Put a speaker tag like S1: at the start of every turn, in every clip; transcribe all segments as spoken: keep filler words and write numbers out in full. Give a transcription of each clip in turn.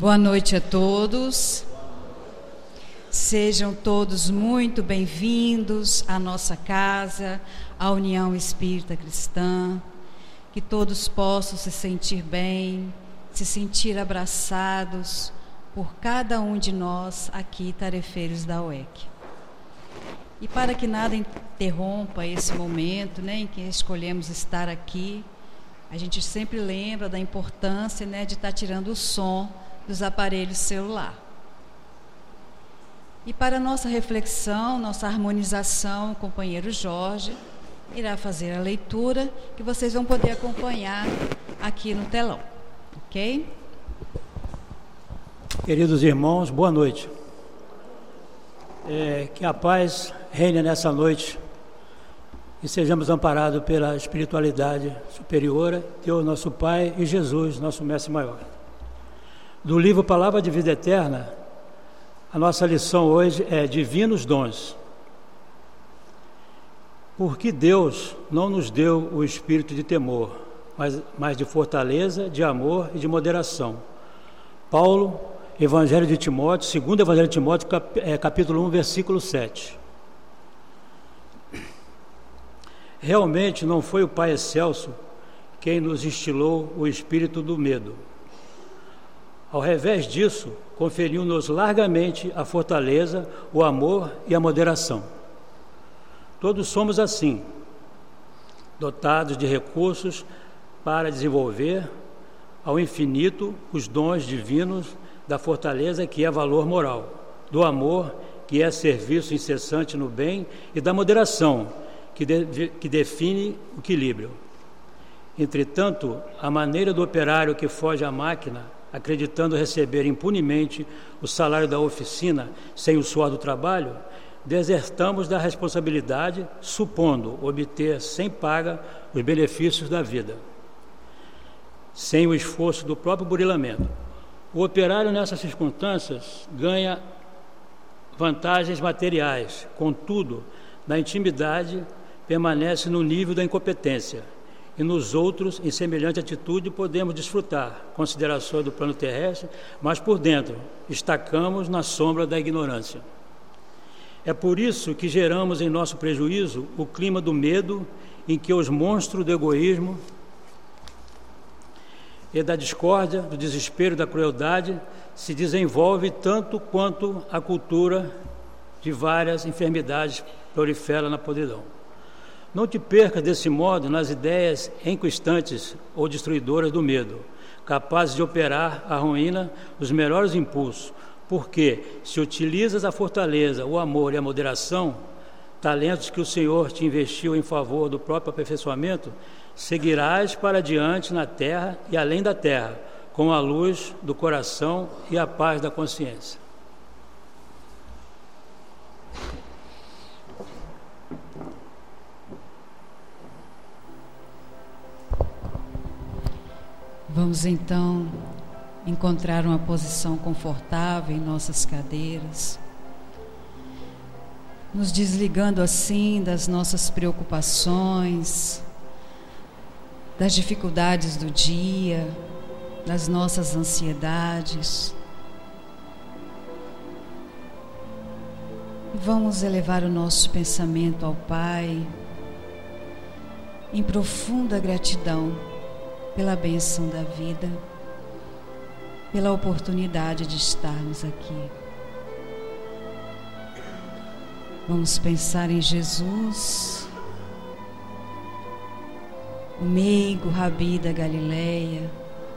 S1: Boa noite a todos. Sejam todos muito bem-vindos à nossa casa, à União Espírita Cristã. Que todos possam se sentir bem, se sentir abraçados por cada um de nós aqui, tarefeiros da U E C. E para que nada interrompa esse momento, né, em que escolhemos estar aqui, a gente sempre lembra da importância, né, de estar tirando o som dos aparelhos celular. E para nossa reflexão, nossa harmonização, o companheiro Jorge irá fazer a leitura que vocês vão poder acompanhar aqui no telão, ok?
S2: Queridos irmãos, boa noite. É, que a paz reine nessa noite e sejamos amparados pela espiritualidade superiora, Deus nosso Pai e Jesus, nosso Mestre Maior. Do livro Palavra de Vida Eterna, a nossa lição hoje é Divinos Dons. Porque Deus não nos deu o espírito de temor, mas, mas de fortaleza, de amor e de moderação. Paulo, Evangelho de Timóteo, segundo Evangelho de Timóteo, cap, é, capítulo um, versículo sete. Realmente não foi o Pai Excelso quem nos instilou o espírito do medo. Ao revés disso, conferiu-nos largamente a fortaleza, o amor e a moderação. Todos somos assim, dotados de recursos para desenvolver ao infinito os dons divinos da fortaleza, que é valor moral, do amor, que é serviço incessante no bem, e da moderação, que, de, que define o equilíbrio. Entretanto, a maneira do operário que foge à máquina, acreditando receber impunemente o salário da oficina sem o suor do trabalho, desertamos da responsabilidade, supondo obter sem paga os benefícios da vida, sem o esforço do próprio burilamento. O operário, nessas circunstâncias, ganha vantagens materiais, contudo, na intimidade, permanece no nível da incompetência. E nos outros, em semelhante atitude, podemos desfrutar considerações do plano terrestre, mas por dentro estacamos na sombra da ignorância. É por isso que geramos em nosso prejuízo o clima do medo, em que os monstros do egoísmo e da discórdia, do desespero e da crueldade se desenvolve tanto quanto a cultura de várias enfermidades prolifera na podridão. Não te percas desse modo nas ideias inconstantes ou destruidoras do medo, capazes de operar a ruína dos melhores impulsos, porque se utilizas a fortaleza, o amor e a moderação, talentos que o Senhor te investiu em favor do próprio aperfeiçoamento, seguirás para diante na terra e além da terra, com a luz do coração e a paz da consciência.
S1: Vamos então encontrar uma posição confortável em nossas cadeiras, nos desligando assim das nossas preocupações, das dificuldades do dia, das nossas ansiedades. E vamos elevar o nosso pensamento ao Pai em profunda gratidão pela bênção da vida, pela oportunidade de estarmos aqui. Vamos pensar em Jesus, o meigo Rabi da Galileia.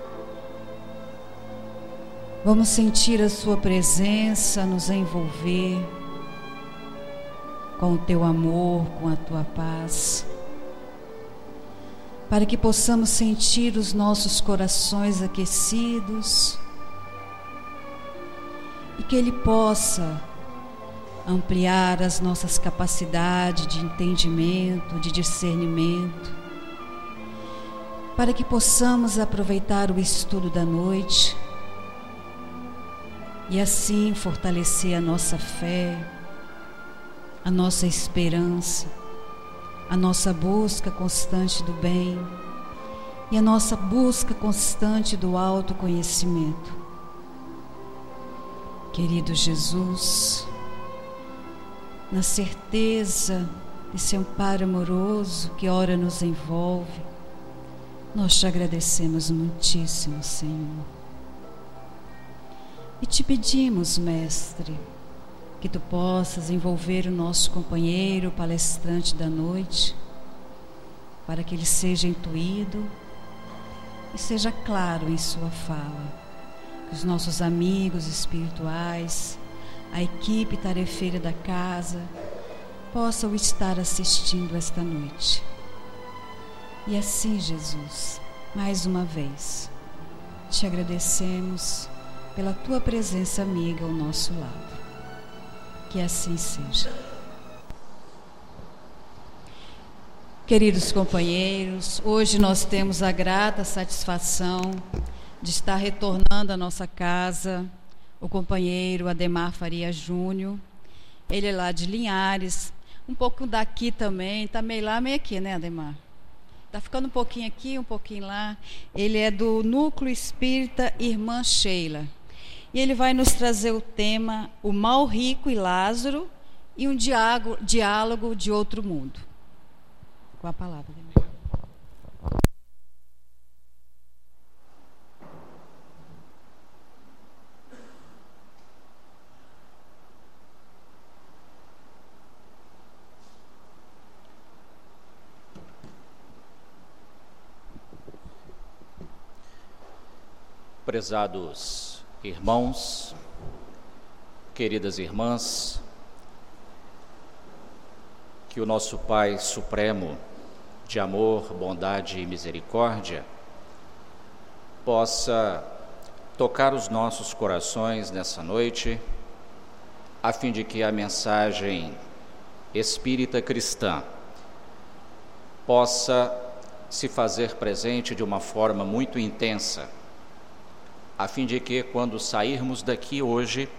S1: Vamos sentir a sua presença nos envolver com o teu amor, com a tua paz, para que possamos sentir os nossos corações aquecidos e que Ele possa ampliar as nossas capacidades de entendimento, de discernimento, para que possamos aproveitar o estudo da noite e assim fortalecer a nossa fé, a nossa esperança, a nossa busca constante do bem e a nossa busca constante do autoconhecimento. Querido Jesus, na certeza desse amparo amoroso que ora nos envolve, nós te agradecemos muitíssimo, Senhor. E te pedimos, Mestre, que tu possas envolver o nosso companheiro palestrante da noite, para que ele seja intuído e seja claro em sua fala. Que os nossos amigos espirituais, a equipe tarefeira da casa, possam estar assistindo esta noite. E assim, Jesus, mais uma vez, te agradecemos pela tua presença amiga ao nosso lado. Que assim seja. Queridos companheiros, hoje nós temos a grata satisfação de estar retornando à nossa casa o companheiro Ademar Faria Júnior. Ele é lá de Linhares, um pouco daqui também, está meio lá, meio aqui, né, Ademar? Está ficando um pouquinho aqui, um pouquinho lá. Ele é do Núcleo Espírita Irmã Sheila. E ele vai nos trazer o tema O Mal Rico e Lázaro e um diálogo, diálogo de outro mundo. Com a palavra, Ademar.
S3: Prezados irmãos, queridas irmãs, que o nosso Pai Supremo, de amor, bondade e misericórdia, possa tocar os nossos corações nessa noite, a fim de que a mensagem espírita cristã possa se fazer presente de uma forma muito intensa, a fim de que, quando sairmos daqui hoje,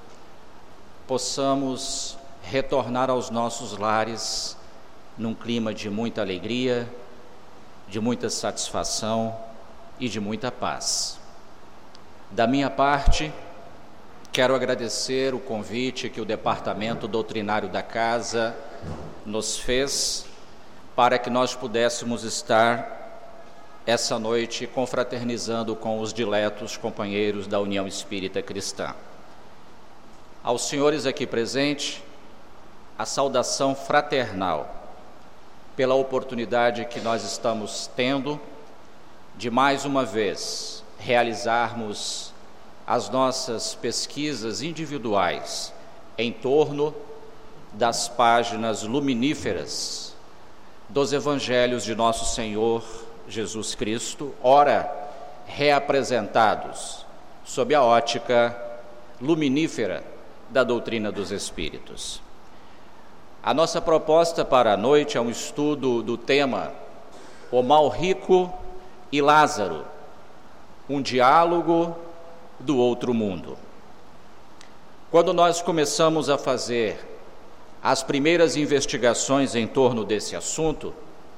S3: possamos retornar aos nossos lares num clima de muita alegria, de muita satisfação e de muita paz. Da minha parte, quero agradecer o convite que o Departamento Doutrinário da Casa nos fez para que nós pudéssemos estar essa noite confraternizando com os diletos companheiros da União Espírita Cristã. Aos senhores aqui presentes, a saudação fraternal pela oportunidade que nós estamos tendo de mais uma vez realizarmos as nossas pesquisas individuais em torno das páginas luminíferas dos Evangelhos de Nosso Senhor Jesus Cristo, ora reapresentados sob a ótica luminífera da doutrina dos Espíritos. A nossa proposta para a noite é um estudo do tema O Mal Rico e Lázaro, um diálogo do outro mundo. Quando nós começamos a fazer as primeiras investigações em torno desse assunto,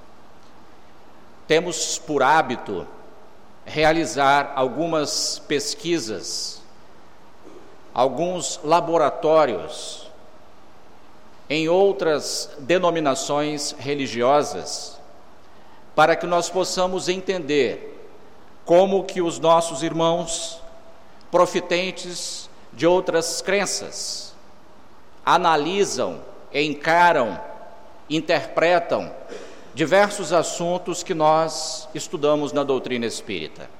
S3: temos por hábito realizar algumas pesquisas, alguns laboratórios em outras denominações religiosas, para que nós possamos entender como que os nossos irmãos profitentes de outras crenças analisam, encaram, interpretam diversos assuntos que nós estudamos na doutrina espírita.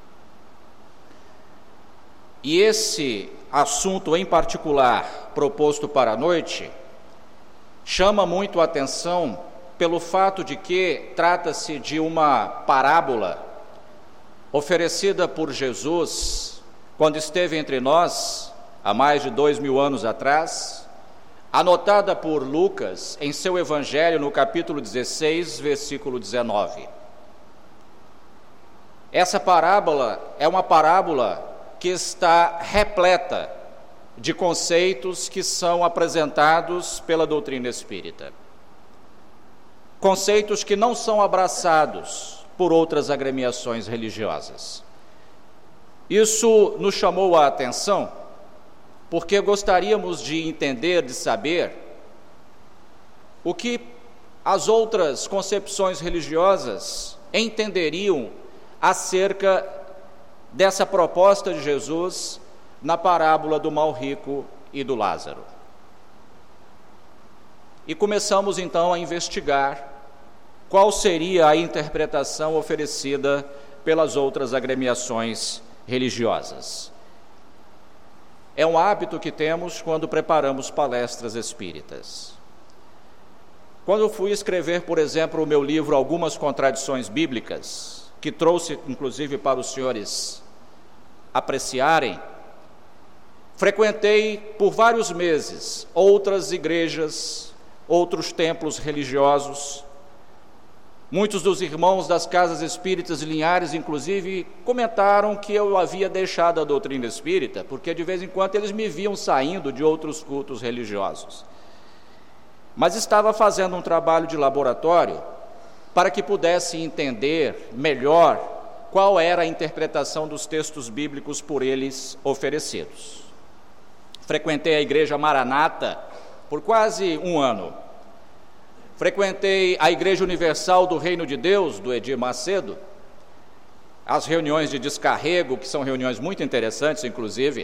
S3: E esse assunto em particular, proposto para a noite, chama muito a atenção pelo fato de que trata-se de uma parábola oferecida por Jesus quando esteve entre nós, há mais de dois mil anos atrás, anotada por Lucas em seu Evangelho no capítulo dezesseis, versículo dezenove. Essa parábola é uma parábola que está repleta de conceitos que são apresentados pela doutrina espírita. Conceitos que não são abraçados por outras agremiações religiosas. Isso nos chamou a atenção porque gostaríamos de entender, de saber o que as outras concepções religiosas entenderiam acerca dessa proposta de Jesus na parábola do mal rico e do Lázaro. E começamos então a investigar qual seria a interpretação oferecida pelas outras agremiações religiosas. É um hábito que temos quando preparamos palestras espíritas. Quando eu fui escrever, por exemplo, o meu livro Algumas Contradições Bíblicas, que trouxe inclusive para os senhores apreciarem, frequentei por vários meses outras igrejas, outros templos religiosos. Muitos dos irmãos das casas espíritas de Linhares, inclusive, comentaram que eu havia deixado a doutrina espírita, porque de vez em quando eles me viam saindo de outros cultos religiosos. Mas estava fazendo um trabalho de laboratório para que pudesse entender melhor qual era a interpretação dos textos bíblicos por eles oferecidos. Frequentei a Igreja Maranata por quase um ano. Frequentei a Igreja Universal do Reino de Deus, do Edir Macedo, as reuniões de descarrego, que são reuniões muito interessantes, inclusive.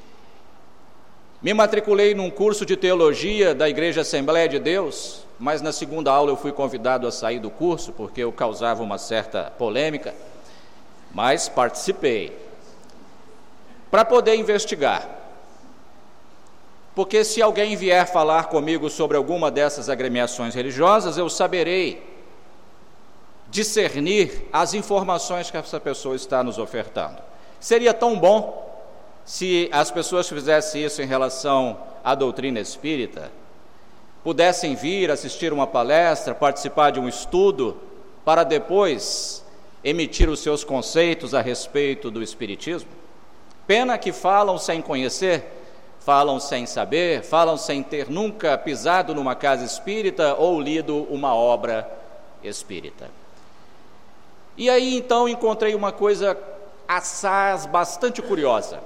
S3: Me matriculei num curso de teologia da Igreja Assembleia de Deus, mas na segunda aula eu fui convidado a sair do curso, porque eu causava uma certa polêmica, mas participei, para poder investigar. Porque se alguém vier falar comigo sobre alguma dessas agremiações religiosas, eu saberei discernir as informações que essa pessoa está nos ofertando. Seria tão bom se as pessoas fizessem isso em relação à doutrina espírita, pudessem vir assistir uma palestra, participar de um estudo, para depois emitir os seus conceitos a respeito do espiritismo. Pena que falam sem conhecer, falam sem saber, falam sem ter nunca pisado numa casa espírita ou lido uma obra espírita. E aí então encontrei uma coisa assaz bastante curiosa.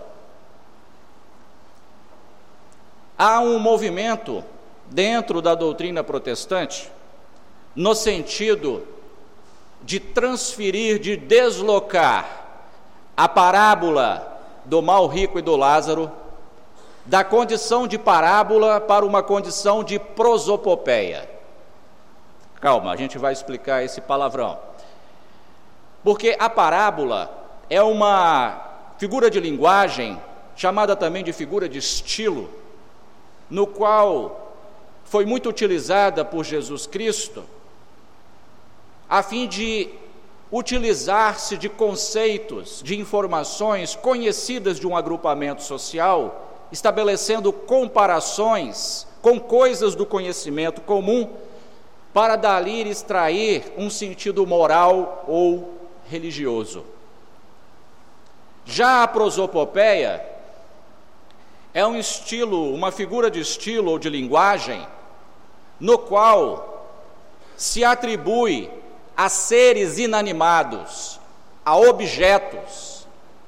S3: Há um movimento dentro da doutrina protestante no sentido de transferir, de deslocar a parábola do mal rico e do Lázaro da condição de parábola para uma condição de prosopopeia. Calma, a gente vai explicar esse palavrão. Porque a parábola é uma figura de linguagem, chamada também de figura de estilo, no qual foi muito utilizada por Jesus Cristo, a fim de utilizar-se de conceitos, de informações conhecidas de um agrupamento social, estabelecendo comparações com coisas do conhecimento comum, para dali extrair um sentido moral ou religioso. Já a prosopopeia é um estilo, uma figura de estilo ou de linguagem, no qual se atribui a seres inanimados, a objetos,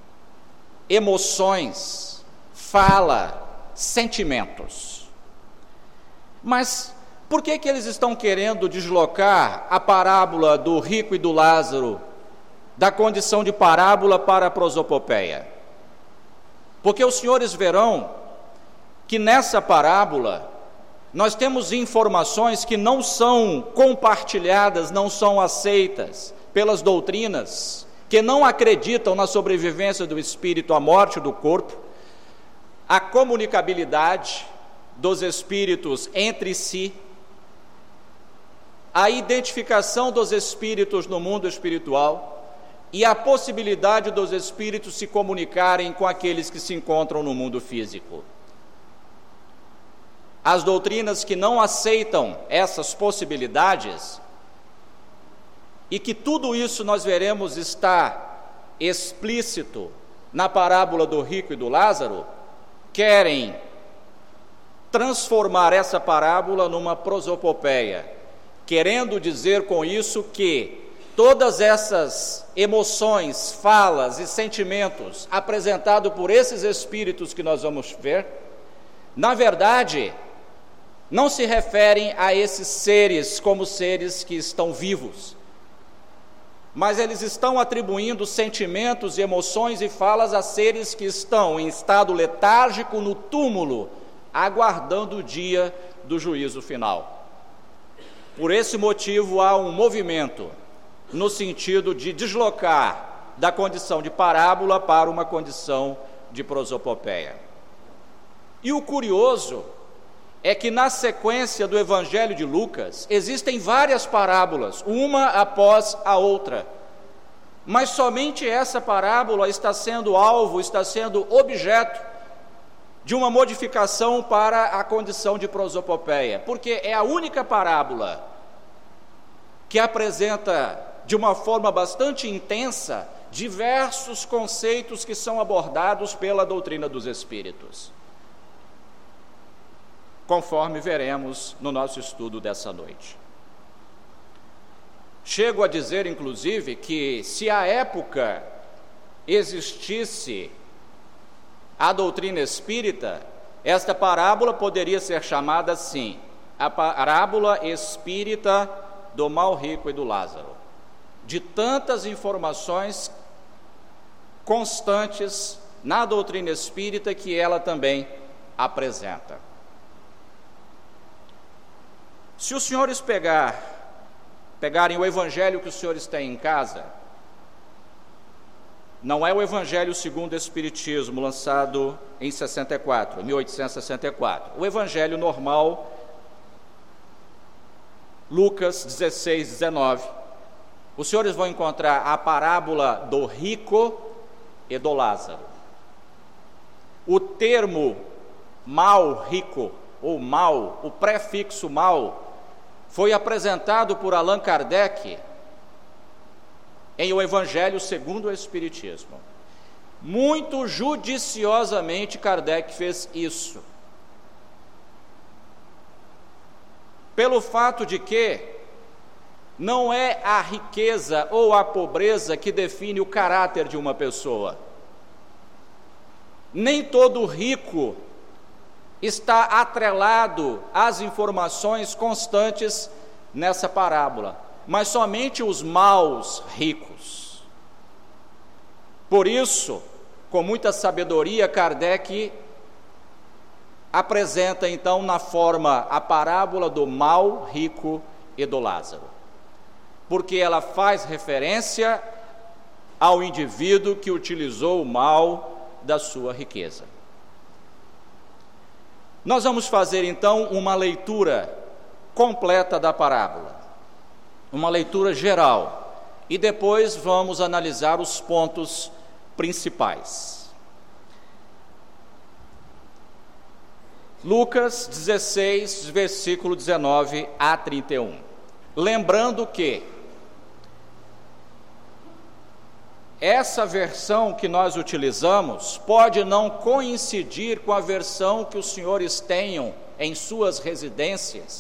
S3: emoções, fala, sentimentos. Mas por que que eles estão querendo deslocar a parábola do rico e do Lázaro da condição de parábola para a prosopopeia? Porque os senhores verão que nessa parábola nós temos informações que não são compartilhadas, não são aceitas pelas doutrinas, que não acreditam na sobrevivência do espírito à morte do corpo, a comunicabilidade dos espíritos entre si, a identificação dos espíritos no mundo espiritual e a possibilidade dos espíritos se comunicarem com aqueles que se encontram no mundo físico. As doutrinas que não aceitam essas possibilidades, e que tudo isso nós veremos está explícito na parábola do rico e do Lázaro, querem transformar essa parábola numa prosopopeia, querendo dizer com isso que todas essas emoções, falas e sentimentos apresentados por esses espíritos que nós vamos ver, na verdade, não se referem a esses seres como seres que estão vivos, mas eles estão atribuindo sentimentos, emoções e falas a seres que estão em estado letárgico no túmulo, aguardando o dia do juízo final. Por esse motivo, há um movimento no sentido de deslocar da condição de parábola para uma condição de prosopopeia. E o curioso é que na sequência do Evangelho de Lucas existem várias parábolas, uma após a outra, mas somente essa parábola está sendo alvo, está sendo objeto de uma modificação para a condição de prosopopeia, porque é a única parábola que apresenta de uma forma bastante intensa diversos conceitos que são abordados pela doutrina dos espíritos, conforme veremos no nosso estudo dessa noite. Chego a dizer, inclusive, que se à época existisse a doutrina espírita, esta parábola poderia ser chamada assim, a parábola espírita do mal rico e do Lázaro, de tantas informações constantes na doutrina espírita que ela também apresenta. Se os senhores pegar, pegarem o evangelho que os senhores têm em casa, não é o evangelho segundo o Espiritismo, lançado em sessenta e quatro, mil oitocentos e sessenta e quatro, o evangelho normal, Lucas dezesseis, dezenove, os senhores vão encontrar a parábola do rico e do Lázaro. O termo mal rico, ou mal, o prefixo mal, foi apresentado por Allan Kardec em O Evangelho segundo o Espiritismo. Muito judiciosamente Kardec fez isso, pelo fato de que não é a riqueza ou a pobreza que define o caráter de uma pessoa. Nem todo rico está atrelado às informações constantes nessa parábola, mas somente os maus ricos. Por isso, com muita sabedoria, Kardec apresenta então na forma a parábola do mal rico e do Lázaro, porque ela faz referência ao indivíduo que utilizou o mal da sua riqueza. Nós vamos fazer então uma leitura completa da parábola, uma leitura geral, e depois vamos analisar os pontos principais. Lucas dezesseis, versículo dezenove a trinta e um. Lembrando que essa versão que nós utilizamos pode não coincidir com a versão que os senhores tenham em suas residências,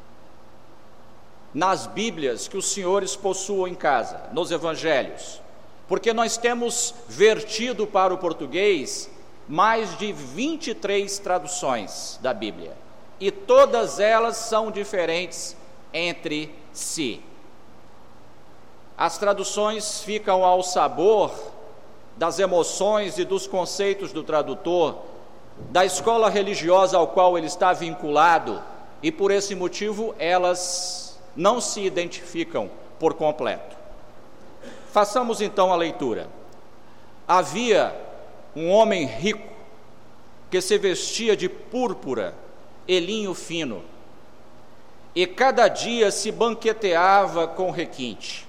S3: nas Bíblias que os senhores possuam em casa, nos Evangelhos, porque nós temos vertido para o português mais de vinte e três traduções da Bíblia, e todas elas são diferentes entre si. As traduções ficam ao sabor das emoções e dos conceitos do tradutor, da escola religiosa ao qual ele está vinculado, e por esse motivo elas não se identificam por completo. Façamos então a leitura. Havia um homem rico que se vestia de púrpura e linho fino, e cada dia se banqueteava com requinte.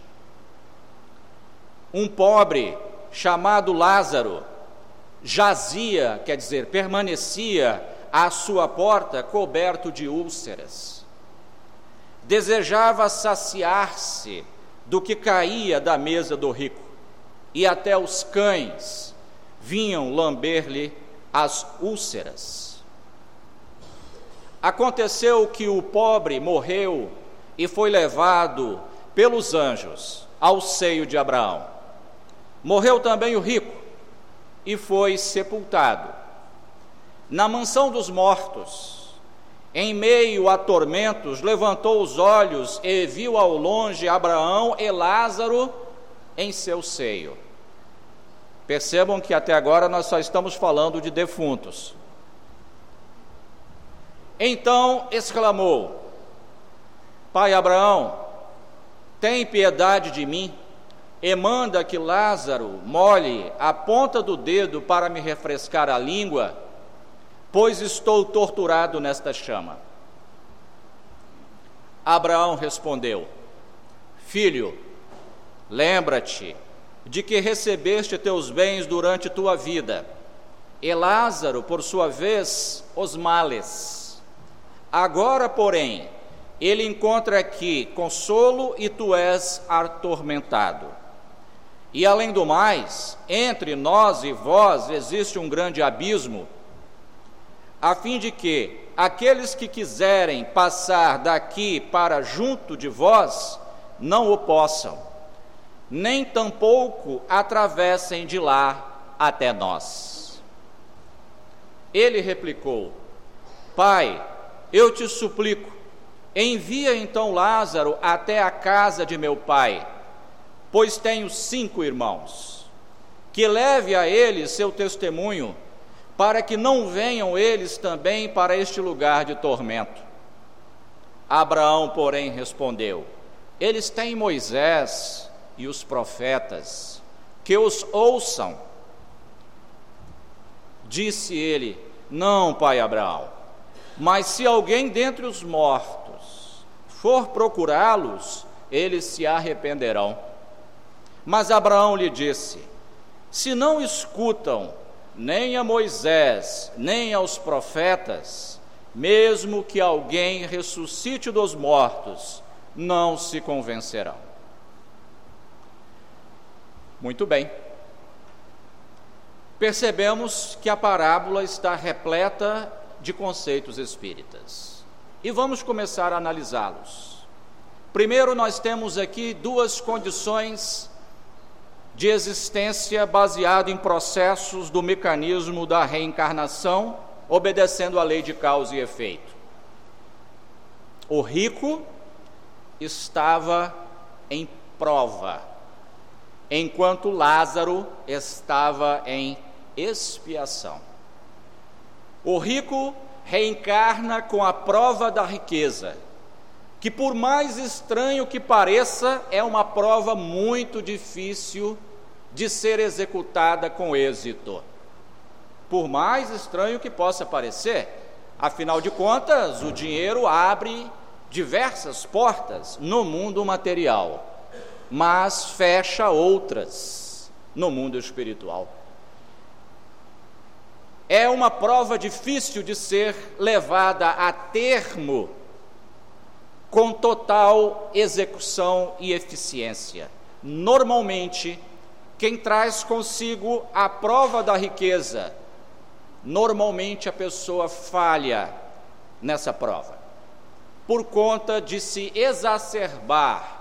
S3: Um pobre chamado Lázaro jazia, quer dizer, permanecia à sua porta coberto de úlceras. Desejava saciar-se do que caía da mesa do rico, e até os cães vinham lamber-lhe as úlceras. Aconteceu que o pobre morreu e foi levado pelos anjos ao seio de Abraão. Morreu também o rico e foi sepultado. na mansão dos mortos, em meio a tormentos, levantou os olhos e viu ao longe Abraão e Lázaro em seu seio. Percebam que até agora nós só estamos falando de defuntos. Então exclamou: Pai Abraão, tem piedade de mim e manda que Lázaro molhe a ponta do dedo para me refrescar a língua, pois estou torturado nesta chama. Abraão respondeu: Filho, lembra-te de que recebeste teus bens durante tua vida, e Lázaro, por sua vez, os males. Agora, porém, ele encontra aqui consolo e tu és atormentado. E além do mais, entre nós e vós existe um grande abismo, a fim de que aqueles que quiserem passar daqui para junto de vós não o possam, nem tampouco atravessem de lá até nós. Ele replicou: Pai, eu te suplico, envia então Lázaro até a casa de meu pai, pois tenho cinco irmãos, que leve a eles seu testemunho, para que não venham eles também para este lugar de tormento. Abraão, porém, respondeu: Eles têm Moisés e os profetas, que os ouçam. Disse ele: Não, pai Abraão, mas se alguém dentre os mortos for procurá-los, eles se arrependerão. Mas Abraão lhe disse: Se não escutam nem a Moisés, nem aos profetas, mesmo que alguém ressuscite dos mortos, não se convencerão. Muito bem. Percebemos que a parábola está repleta de conceitos espíritas. E vamos começar a analisá-los. Primeiro, nós temos aqui duas condições de existência baseado em processos do mecanismo da reencarnação, obedecendo à lei de causa e efeito. O rico estava em prova, enquanto Lázaro estava em expiação. O rico reencarna com a prova da riqueza, que por mais estranho que pareça, é uma prova muito difícil de ser executada com êxito. Por mais estranho que possa parecer, afinal de contas, o dinheiro abre diversas portas no mundo material, mas fecha outras no mundo espiritual. É uma prova difícil de ser levada a termo com total execução e eficiência. Normalmente, quem traz consigo a prova da riqueza, normalmente a pessoa falha nessa prova, por conta de se exacerbar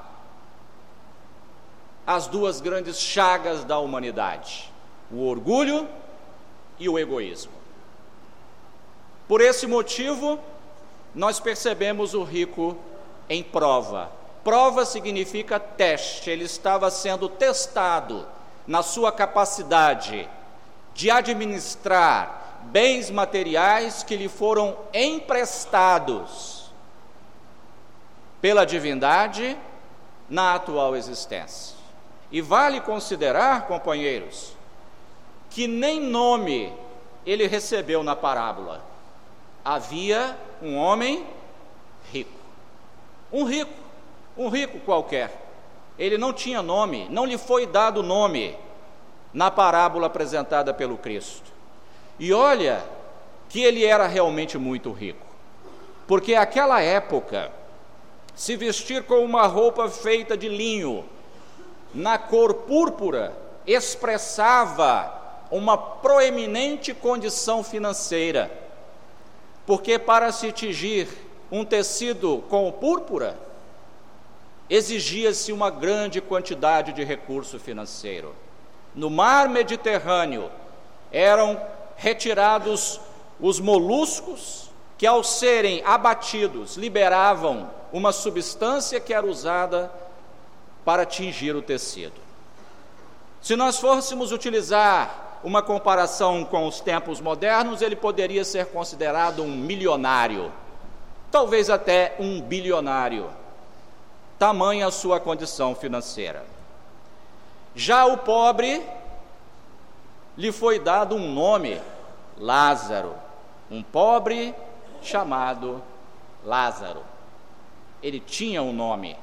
S3: as duas grandes chagas da humanidade, o orgulho e o egoísmo. Por esse motivo, nós percebemos o rico em prova. Prova significa teste. Ele estava sendo testado na sua capacidade de administrar bens materiais que lhe foram emprestados pela divindade na atual existência. E vale considerar, companheiros, que nem nome ele recebeu na parábola. Havia um homem rico, um rico, um rico qualquer. Ele não tinha nome, não lhe foi dado nome na parábola apresentada pelo Cristo. E olha que ele era realmente muito rico, porque naquela época, se vestir com uma roupa feita de linho, na cor púrpura, expressava uma proeminente condição financeira, porque para se tingir um tecido com púrpura, exigia-se uma grande quantidade de recurso financeiro. No mar Mediterrâneo eram retirados os moluscos, que ao serem abatidos liberavam uma substância que era usada para tingir o tecido. Se nós fôssemos utilizar uma comparação com os tempos modernos, ele poderia ser considerado um milionário, talvez até um bilionário, tamanha a sua condição financeira. Já o pobre, lhe foi dado um nome, Lázaro, um pobre chamado Lázaro. Ele tinha um nome.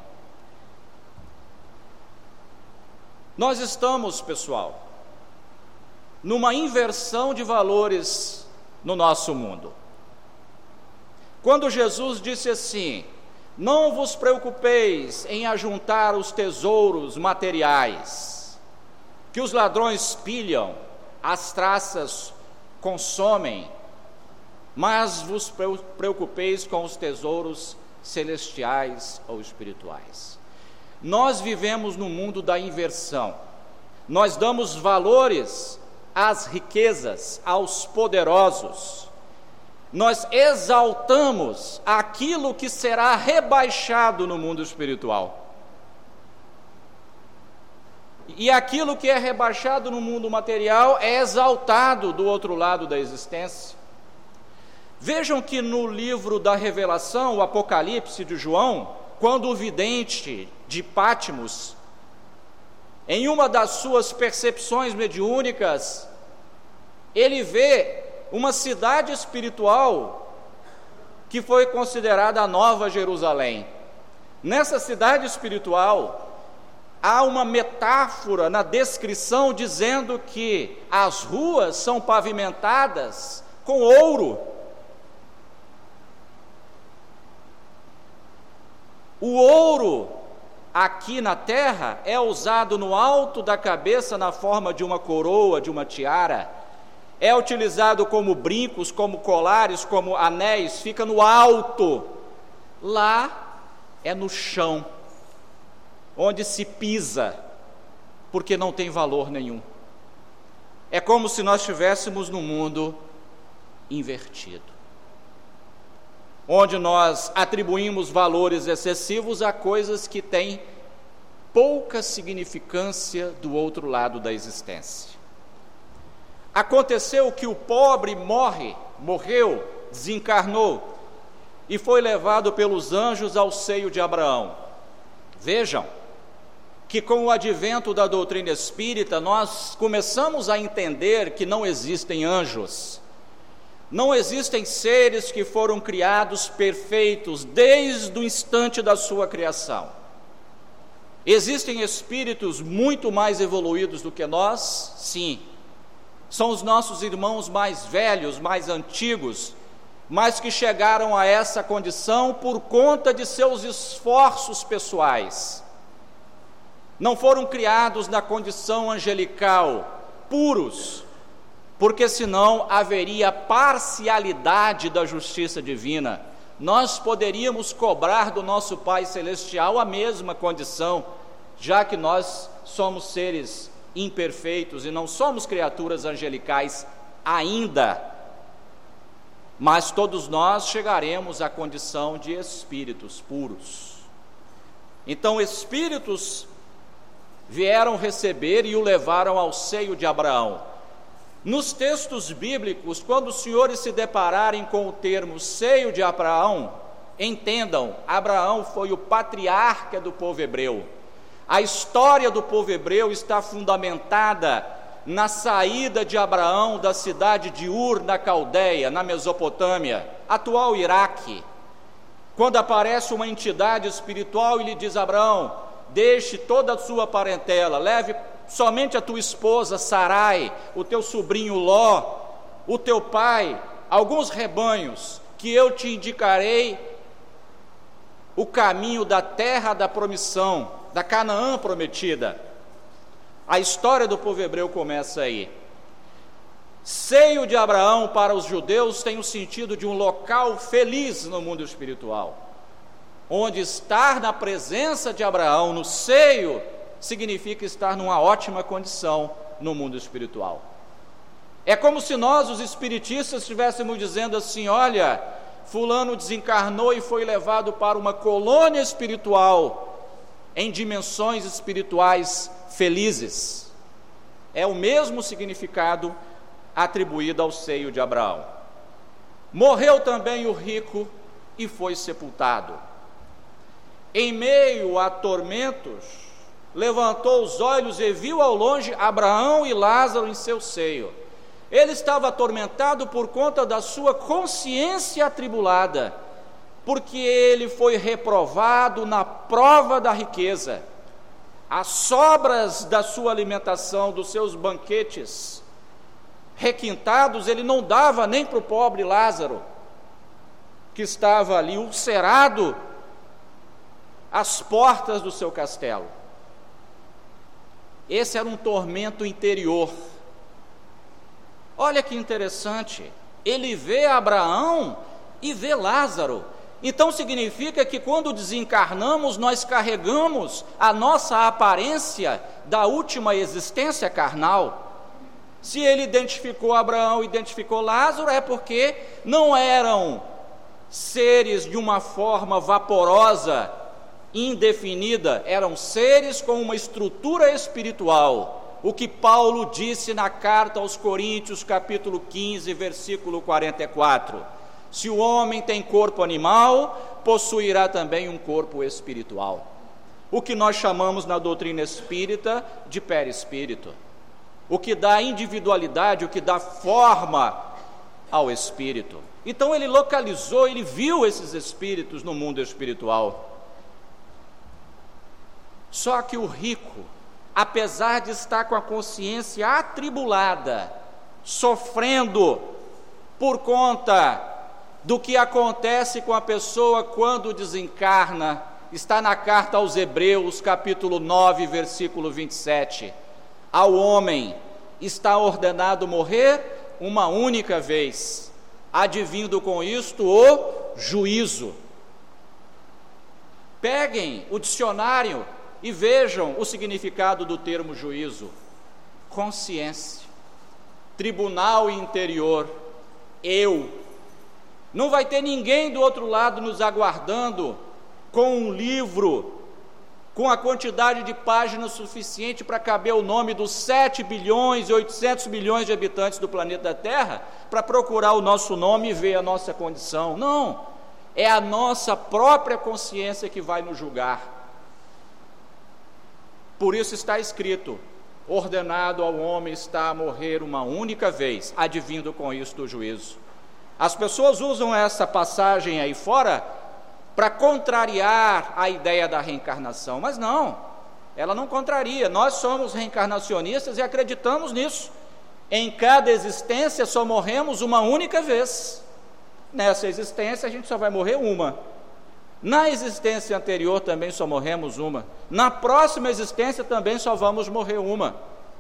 S3: Nós estamos, pessoal, numa inversão de valores no nosso mundo. Quando Jesus disse assim: não vos preocupeis em ajuntar os tesouros materiais, que os ladrões pilham, as traças consomem, mas vos preocupeis com os tesouros celestiais ou espirituais. Nós vivemos no mundo da inversão. Nós damos valores às riquezas, aos poderosos. Nós exaltamos aquilo que será rebaixado no mundo espiritual. E aquilo que é rebaixado no mundo material é exaltado do outro lado da existência. Vejam que no livro da Revelação, o Apocalipse de João, quando o vidente de Patmos, em uma das suas percepções mediúnicas, ele vê uma cidade espiritual que foi considerada a Nova Jerusalém. Nessa cidade espiritual, há uma metáfora na descrição dizendo que as ruas são pavimentadas com ouro. O ouro aqui na terra é usado no alto da cabeça na forma de uma coroa, de uma tiara. É utilizado como brincos, como colares, como anéis, fica no alto. Lá é no chão, onde se pisa, porque não tem valor nenhum. É como se nós estivéssemos num mundo invertido, onde nós atribuímos valores excessivos a coisas que têm pouca significância do outro lado da existência. Aconteceu que o pobre morre, morreu, desencarnou e foi levado pelos anjos ao seio de Abraão. Vejam que com o advento da doutrina espírita nós começamos a entender que não existem anjos, não existem seres que foram criados perfeitos desde o instante da sua criação. Existem espíritos muito mais evoluídos do que nós, sim. São os nossos irmãos mais velhos, mais antigos, mas que chegaram a essa condição por conta de seus esforços pessoais. Não foram criados na condição angelical, puros, porque senão haveria parcialidade da justiça divina. Nós poderíamos cobrar do nosso Pai Celestial a mesma condição, já que nós somos seres imperfeitos e não somos criaturas angelicais ainda, mas todos nós chegaremos à condição de espíritos puros. Então espíritos vieram receber e o levaram ao seio de Abraão. Nos textos bíblicos, quando os senhores se depararem com o termo seio de Abraão, entendam, Abraão foi o patriarca do povo hebreu. A história do povo hebreu está fundamentada na saída de Abraão da cidade de Ur, na Caldeia, na Mesopotâmia, atual Iraque. Quando aparece uma entidade espiritual e lhe diz: Abraão, deixe toda a sua parentela, leve somente a tua esposa Sarai, o teu sobrinho Ló, o teu pai, alguns rebanhos, que eu te indicarei o caminho da terra da promissão, da Canaã prometida. A história do povo hebreu começa aí. Seio de Abraão para os judeus tem o sentido de um local feliz no mundo espiritual, onde estar na presença de Abraão, no seio, significa estar numa ótima condição no mundo espiritual. É como se nós, os espiritistas, estivéssemos dizendo assim: olha, fulano desencarnou e foi levado para uma colônia espiritual, em dimensões espirituais felizes. É o mesmo significado atribuído ao seio de Abraão. Morreu também o rico e foi sepultado. Em meio a tormentos, levantou os olhos e viu ao longe Abraão e Lázaro em seu seio. Ele estava atormentado por conta da sua consciência atribulada, porque ele foi reprovado na prova da riqueza. As sobras da sua alimentação, dos seus banquetes requintados, ele não dava nem para o pobre Lázaro, que estava ali ulcerado às portas do seu castelo. Esse era um tormento interior. Olha que interessante, ele vê Abraão e vê Lázaro. Então significa que quando desencarnamos, nós carregamos a nossa aparência da última existência carnal. Se ele identificou Abraão, identificou Lázaro, é porque não eram seres de uma forma vaporosa, indefinida, eram seres com uma estrutura espiritual. O que Paulo disse na carta aos Coríntios, capítulo quinze, versículo quarenta e quatro: se o homem tem corpo animal, possuirá também um corpo espiritual. O que nós chamamos na doutrina espírita de perispírito. O que dá individualidade, o que dá forma ao espírito. Então ele localizou, ele viu esses espíritos no mundo espiritual. Só que o rico, apesar de estar com a consciência atribulada, sofrendo por conta do que acontece com a pessoa quando desencarna, está na carta aos Hebreus, capítulo nove, versículo vinte e sete. Ao homem está ordenado morrer uma única vez, advindo com isto o juízo. Peguem o dicionário e vejam o significado do termo juízo: consciência, tribunal interior, eu. Não vai ter ninguém do outro lado nos aguardando com um livro com a quantidade de páginas suficiente para caber o nome dos sete bilhões e oitocentos milhões de habitantes do planeta Terra, para procurar o nosso nome e ver a nossa condição. Não, é a nossa própria consciência que vai nos julgar. Por isso está escrito: ordenado ao homem está a morrer uma única vez, advindo com isto o juízo. As pessoas usam essa passagem aí fora para contrariar a ideia da reencarnação, mas não, ela não contraria. Nós somos reencarnacionistas e acreditamos nisso. Em cada existência só morremos uma única vez. Nessa existência a gente só vai morrer uma. Na existência anterior também só morremos uma. Na próxima existência também só vamos morrer uma.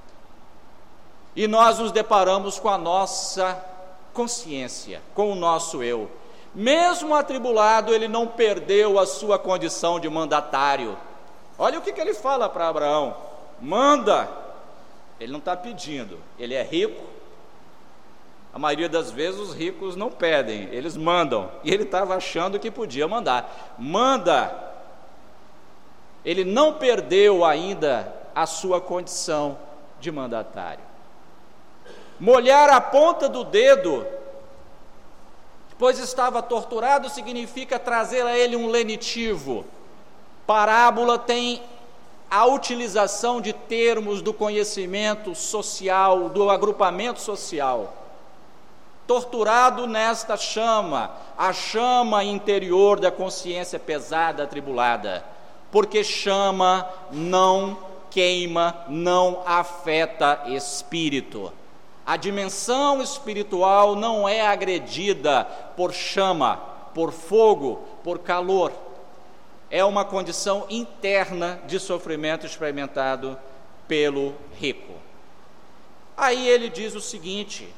S3: E nós nos deparamos com a nossa consciência, com o nosso eu. Mesmo atribulado, ele não perdeu a sua condição de mandatário. Olha o que, que ele fala para Abraão: manda. Ele não está pedindo, ele é rico. A maioria das vezes os ricos não pedem, eles mandam. E ele estava achando que podia mandar. Manda. Ele não perdeu ainda a sua condição de mandatário. Molhar a ponta do dedo, pois estava torturado, significa trazer a ele um lenitivo. Parábola tem a utilização de termos do conhecimento social, do agrupamento social. Torturado nesta chama, a chama interior da consciência pesada, atribulada, porque chama não queima, não afeta espírito. A dimensão espiritual não é agredida por chama, por fogo, por calor. É uma condição interna de sofrimento experimentado pelo rico. Aí ele diz o seguinte: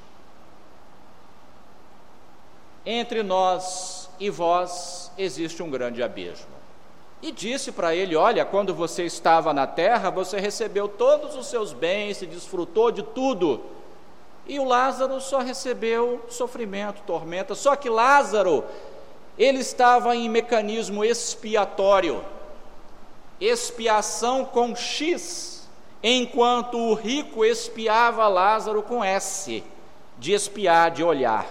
S3: entre nós e vós existe um grande abismo. E disse para ele: olha, quando você estava na terra, você recebeu todos os seus bens, se desfrutou de tudo. E o Lázaro só recebeu sofrimento, tormenta. Só que Lázaro, ele estava em mecanismo expiatório, expiação com X, enquanto o rico expiava Lázaro com S, de espiar, de olhar.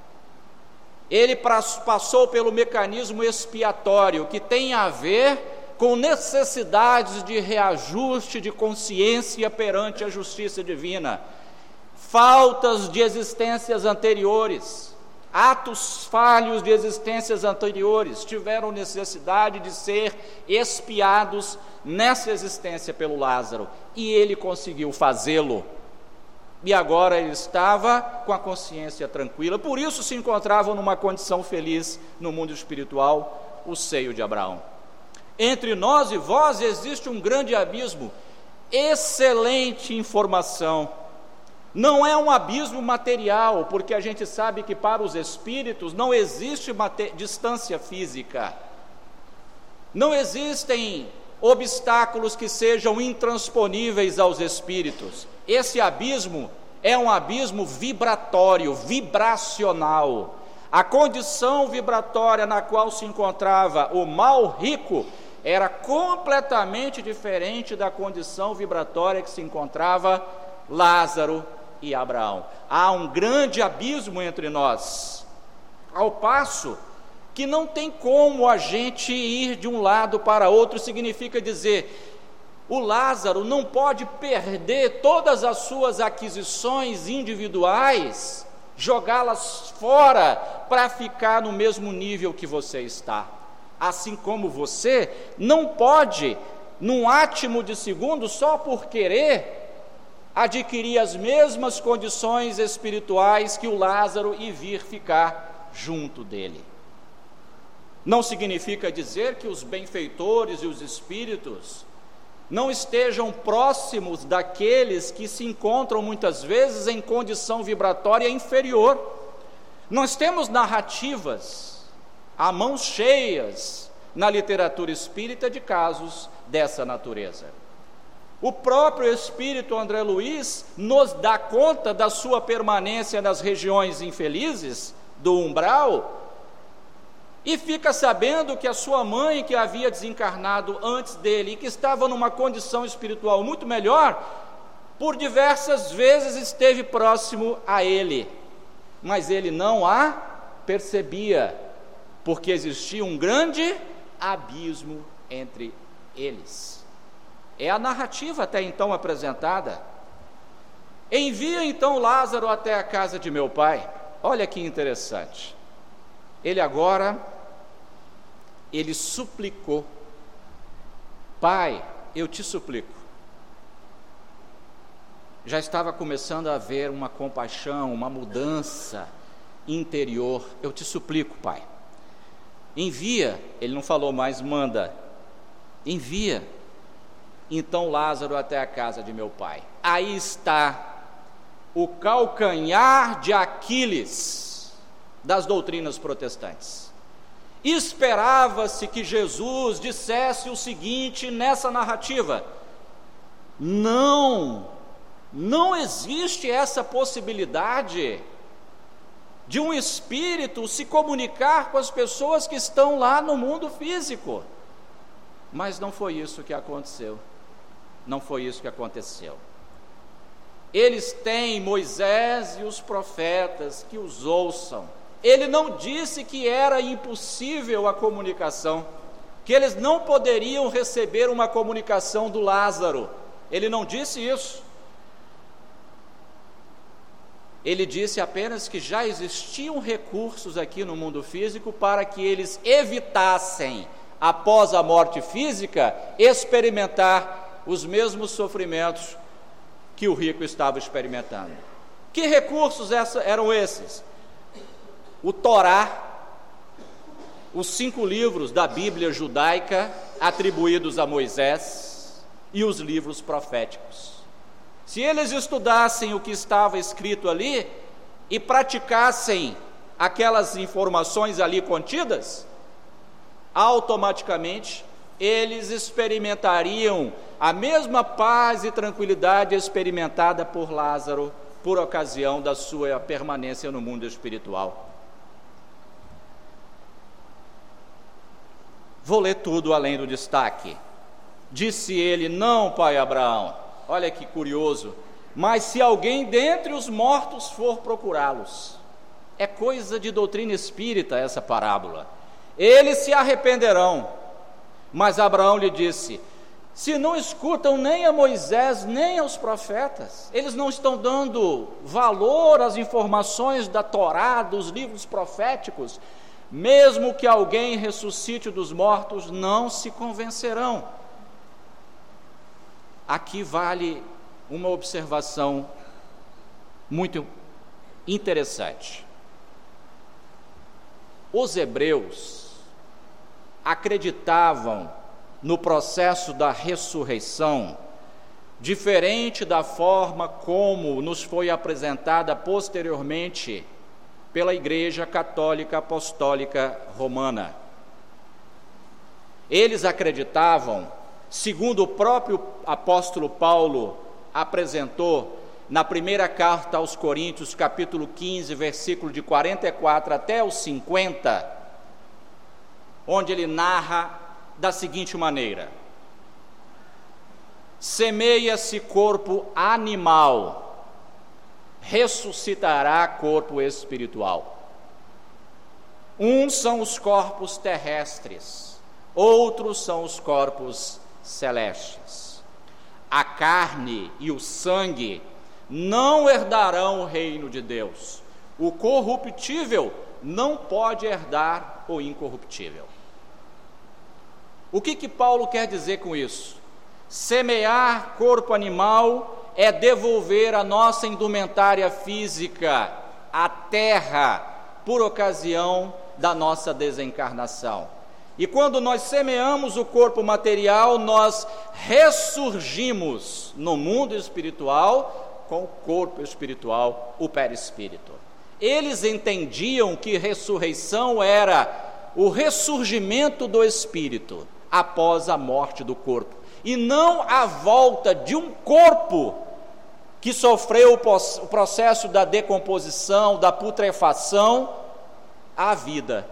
S3: Ele passou pelo mecanismo expiatório, que tem a ver com necessidades de reajuste de consciência perante a justiça divina, faltas de existências anteriores, atos falhos de existências anteriores, tiveram necessidade de ser expiados nessa existência pelo Lázaro, e ele conseguiu fazê-lo, e agora ele estava com a consciência tranquila, por isso se encontrava numa condição feliz no mundo espiritual, o seio de Abraão. Entre nós e vós existe um grande abismo, excelente informação. Não é um abismo material, porque a gente sabe que para os espíritos não existe distância física, não existem obstáculos que sejam intransponíveis aos espíritos. Esse abismo é um abismo vibratório, vibracional. A condição vibratória na qual se encontrava o mal rico era completamente diferente da condição vibratória que se encontrava Lázaro e Abraão. Há um grande abismo entre nós, ao passo que não tem como a gente ir de um lado para outro. Significa dizer, o Lázaro não pode perder todas as suas aquisições individuais, jogá-las fora para ficar no mesmo nível que você está. Assim como você não pode, num átimo de segundo, só por querer, adquirir as mesmas condições espirituais que o Lázaro e vir ficar junto dele. Não significa dizer que os benfeitores e os espíritos não estejam próximos daqueles que se encontram muitas vezes em condição vibratória inferior. Nós temos narrativas a mãos cheias na literatura espírita de casos dessa natureza. O próprio espírito André Luiz nos dá conta da sua permanência nas regiões infelizes do umbral, e fica sabendo que a sua mãe, que havia desencarnado antes dele e que estava numa condição espiritual muito melhor, por diversas vezes esteve próximo a ele, mas ele não a percebia, porque existia um grande abismo entre eles. É a narrativa até então apresentada. Envia então Lázaro até a casa de meu pai. Olha que interessante. Ele agora, ele suplicou: Pai, eu te suplico. Já estava começando a haver uma compaixão, uma mudança interior. Eu te suplico, Pai, envia. Ele não falou mais manda. Envia então Lázaro até a casa de meu pai. Aí está o calcanhar de Aquiles das doutrinas protestantes. Esperava-se que Jesus dissesse o seguinte nessa narrativa: não, não existe essa possibilidade de um espírito se comunicar com as pessoas que estão lá no mundo físico. Mas não foi isso que aconteceu. Não foi isso que aconteceu. Eles têm Moisés e os profetas que os ouçam. Ele não disse que era impossível a comunicação, que eles não poderiam receber uma comunicação do Lázaro. Ele não disse isso. Ele disse apenas que já existiam recursos aqui no mundo físico para que eles evitassem, após a morte física, experimentar os mesmos sofrimentos que o rico estava experimentando. Que recursos essa, eram esses? O Torá, os cinco livros da Bíblia judaica atribuídos a Moisés e os livros proféticos. Se eles estudassem o que estava escrito ali e praticassem aquelas informações ali contidas, automaticamente eles experimentariam a mesma paz e tranquilidade experimentada por Lázaro, por ocasião da sua permanência no mundo espiritual. Vou ler tudo além do destaque. Disse ele: não, pai Abraão, olha que curioso, mas se alguém dentre os mortos for procurá-los. É coisa de doutrina espírita essa parábola. Eles se arrependerão. Mas Abraão lhe disse: se não escutam nem a Moisés, nem aos profetas, eles não estão dando valor às informações da Torá, dos livros proféticos, mesmo que alguém ressuscite dos mortos, não se convencerão. Aqui vale uma observação muito interessante. Os hebreus acreditavam no processo da ressurreição, diferente da forma como nos foi apresentada posteriormente pela Igreja Católica Apostólica Romana. Eles acreditavam, segundo o próprio apóstolo Paulo apresentou na primeira carta aos Coríntios, capítulo quinze, versículo de quarenta e quatro até os cinquenta, onde ele narra da seguinte maneira: semeia-se corpo animal, ressuscitará corpo espiritual. Uns são os corpos terrestres, outros são os corpos celestes. A carne e o sangue não herdarão o reino de Deus. O corruptível não pode herdar o incorruptível. O que que Paulo quer dizer com isso? Semear corpo animal é devolver a nossa indumentária física à terra por ocasião da nossa desencarnação. E quando nós semeamos o corpo material, nós ressurgimos no mundo espiritual com o corpo espiritual, o perispírito. Eles entendiam que ressurreição era o ressurgimento do espírito após a morte do corpo, e não a volta de um corpo que sofreu o processo da decomposição, da putrefação, à vida,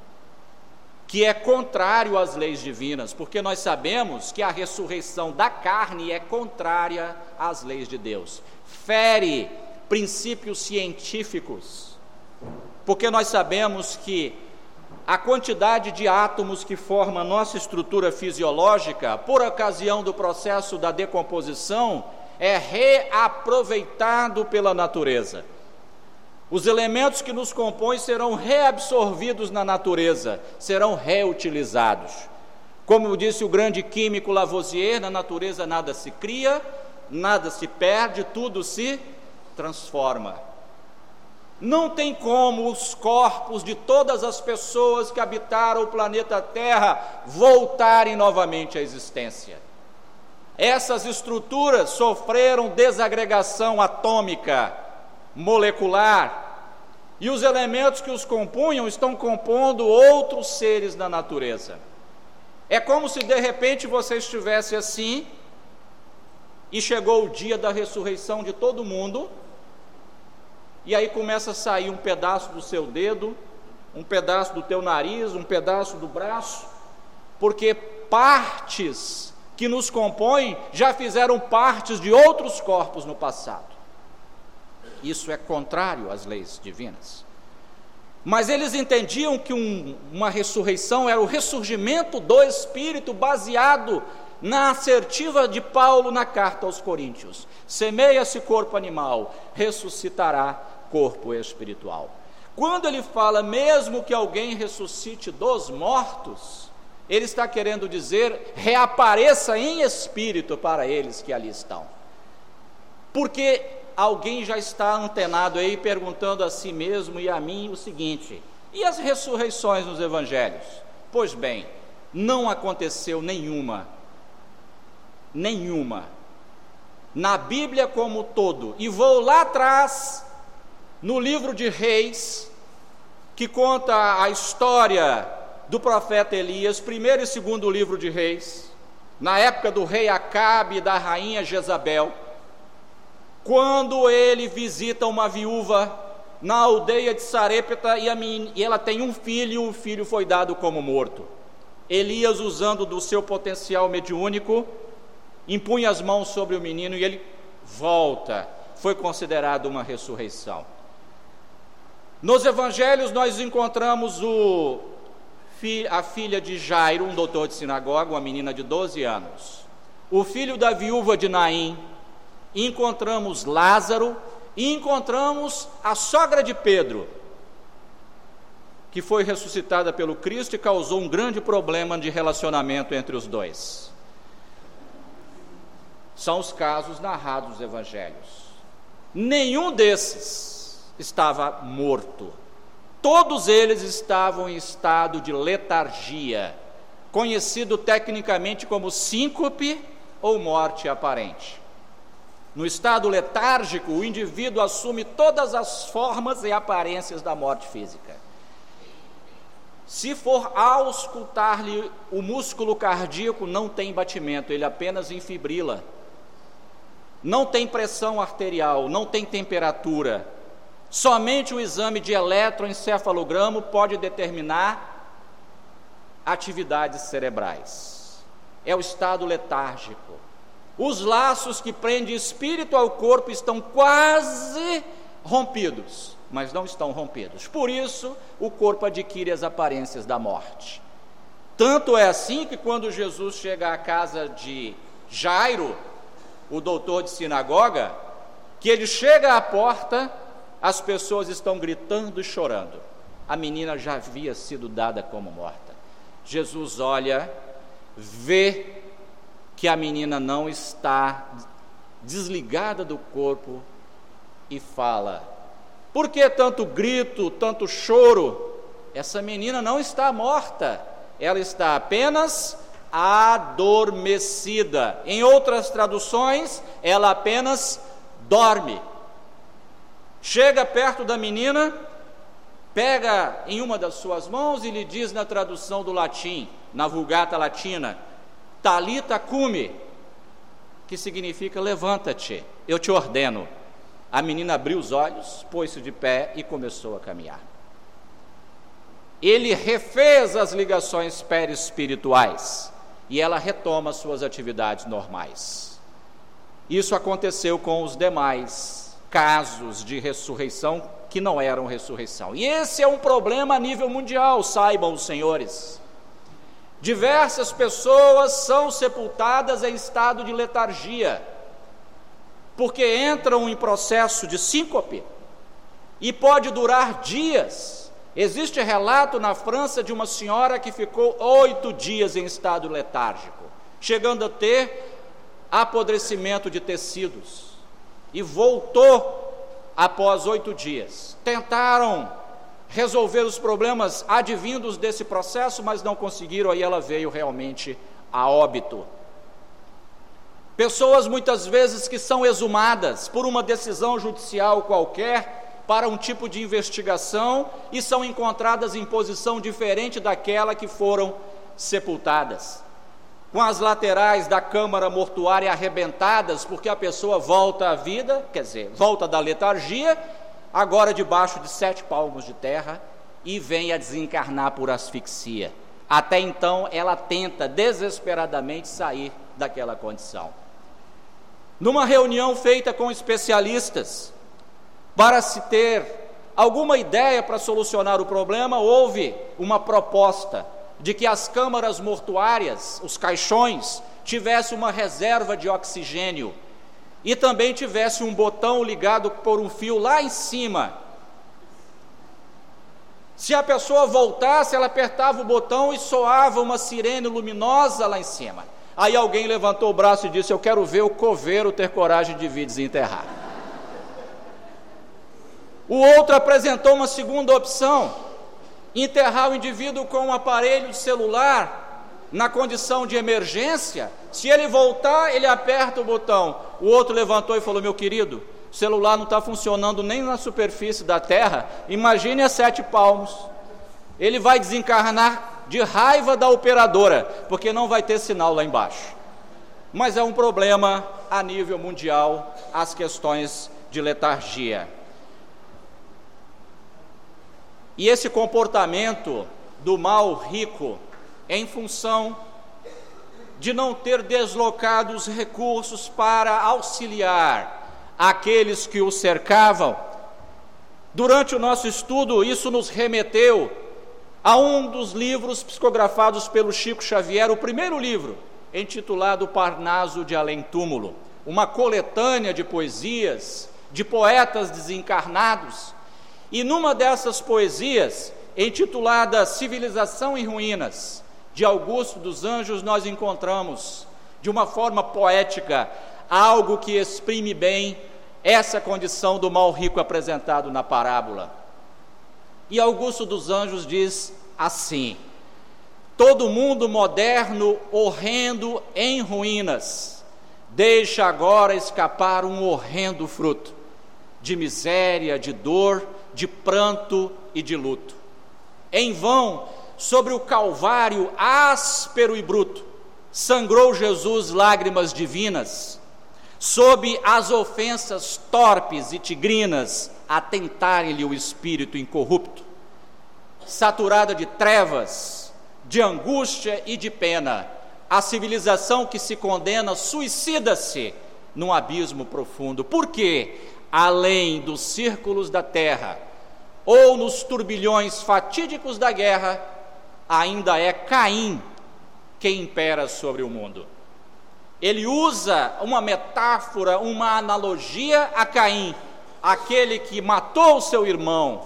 S3: que é contrário às leis divinas, porque nós sabemos que a ressurreição da carne é contrária às leis de Deus, fere princípios científicos, porque nós sabemos que a quantidade de átomos que forma a nossa estrutura fisiológica, por ocasião do processo da decomposição, é reaproveitado pela natureza. Os elementos que nos compõem serão reabsorvidos na natureza, serão reutilizados. Como disse o grande químico Lavoisier, na natureza nada se cria, nada se perde, tudo se transforma. Não tem como os corpos de todas as pessoas que habitaram o planeta Terra voltarem novamente à existência. Essas estruturas sofreram desagregação atômica, molecular, e os elementos que os compunham estão compondo outros seres da natureza. É como se de repente você estivesse assim, e chegou o dia da ressurreição de todo mundo, e aí começa a sair um pedaço do seu dedo, um pedaço do teu nariz, um pedaço do braço, porque partes que nos compõem já fizeram partes de outros corpos no passado. Isso é contrário às leis divinas. Mas eles entendiam que um, uma ressurreição era o ressurgimento do Espírito, baseado na assertiva de Paulo na carta aos Coríntios: semeia-se corpo animal, ressuscitará corpo espiritual. Quando ele fala mesmo que alguém ressuscite dos mortos, ele está querendo dizer reapareça em espírito para eles que ali estão. Porque alguém já está antenado aí perguntando a si mesmo e a mim o seguinte: e as ressurreições nos evangelhos? Pois bem, não aconteceu nenhuma, nenhuma, na Bíblia como um todo. E vou lá atrás, no livro de Reis, que conta a história do profeta Elias, primeiro e segundo livro de Reis, na época do rei Acabe e da rainha Jezabel. quando ele visita uma viúva na aldeia de Sarepta e, a menina, e ela tem um filho, e o filho foi dado como morto. Elias, usando do seu potencial mediúnico, impunha as mãos sobre o menino e ele volta. Foi considerado uma ressurreição. Nos evangelhos nós encontramos o, a filha de Jairo, um doutor de sinagoga, uma menina de doze anos. O filho da viúva de Naim. Encontramos Lázaro e encontramos a sogra de Pedro, que foi ressuscitada pelo Cristo e causou um grande problema de relacionamento entre os dois. São os casos narrados nos evangelhos. Nenhum desses estava morto. Todos eles estavam em estado de letargia, conhecido tecnicamente como síncope ou morte aparente. No estado letárgico, o indivíduo assume todas as formas e aparências da morte física. Se for auscultar-lhe o músculo cardíaco, não tem batimento, ele apenas enfibrila. Não tem pressão arterial, não tem temperatura. Somente o exame de eletroencefalograma pode determinar atividades cerebrais. É o estado letárgico. Os laços que prendem espírito ao corpo estão quase rompidos, mas não estão rompidos. Por isso, o corpo adquire as aparências da morte. Tanto é assim que quando Jesus chega à casa de Jairo, o doutor de sinagoga, que ele chega à porta, as pessoas estão gritando e chorando. A menina já havia sido dada como morta. Jesus olha, vê que a menina não está desligada do corpo e fala: por que tanto grito, tanto choro? Essa menina não está morta, ela está apenas adormecida. Em outras traduções, ela apenas dorme. Chega perto da menina, pega em uma das suas mãos e lhe diz na tradução do latim, na Vulgata Latina, Talita cumi, que significa levanta-te, eu te ordeno. A menina abriu os olhos, pôs-se de pé e começou a caminhar. Ele refez as ligações perispirituais e ela retoma suas atividades normais. Isso aconteceu com os demais casos de ressurreição que não eram ressurreição. E esse é um problema a nível mundial, saibam os senhores. Diversas pessoas são sepultadas em estado de letargia, porque entram em processo de síncope e pode durar dias. Existe relato na França de uma senhora que ficou oito dias em estado letárgico, chegando a ter apodrecimento de tecidos, e voltou após oito dias. Tentaram resolver os problemas advindos desse processo, mas não conseguiram, aí ela veio realmente a óbito. Pessoas muitas vezes que são exumadas por uma decisão judicial qualquer para um tipo de investigação e são encontradas em posição diferente daquela que foram sepultadas, com as laterais da câmara mortuária arrebentadas, porque a pessoa volta à vida, quer dizer, volta da letargia, agora debaixo de sete palmos de terra, e vem a desencarnar por asfixia. Até então ela tenta desesperadamente sair daquela condição. Numa reunião feita com especialistas, para se ter alguma ideia para solucionar o problema, houve uma proposta de que as câmaras mortuárias, os caixões, tivessem uma reserva de oxigênio e também tivesse um botão ligado por um fio lá em cima. Se a pessoa voltasse, ela apertava o botão e soava uma sirene luminosa lá em cima. Aí alguém levantou o braço e disse: eu quero ver o coveiro ter coragem de vir desenterrar. O outro apresentou uma segunda opção: enterrar o indivíduo com um aparelho celular na condição de emergência. Se ele voltar, ele aperta o botão. O outro levantou e falou: meu querido, o celular não está funcionando nem na superfície da terra, imagine a sete palmos. Ele vai desencarnar de raiva da operadora, porque não vai ter sinal lá embaixo. mas é um problema a nível mundial, as questões de letargia. E esse comportamento do mal rico, em função de não ter deslocado os recursos para auxiliar aqueles que o cercavam. Durante o nosso estudo, isso nos remeteu a um dos livros psicografados pelo Chico Xavier, o primeiro livro, intitulado Parnaso de Além Túmulo, uma coletânea de poesias de poetas desencarnados. E numa dessas poesias, intitulada Civilização em Ruínas, de Augusto dos Anjos, nós encontramos, de uma forma poética, algo que exprime bem essa condição do mal rico apresentado na parábola. E Augusto dos Anjos diz assim: todo mundo moderno, horrendo, em ruínas, deixa agora escapar um horrendo fruto de miséria, de dor, de pranto e de luto. Em vão, sobre o Calvário áspero e bruto, sangrou Jesus lágrimas divinas, sob as ofensas torpes e tigrinas, atentarem-lhe o espírito incorrupto. Saturada de trevas, de angústia e de pena, a civilização que se condena suicida-se num abismo profundo. Por quê? Além dos círculos da terra, ou nos turbilhões fatídicos da guerra, ainda é Caim quem impera sobre o mundo. Ele usa uma metáfora, uma analogia a Caim, aquele que matou seu irmão,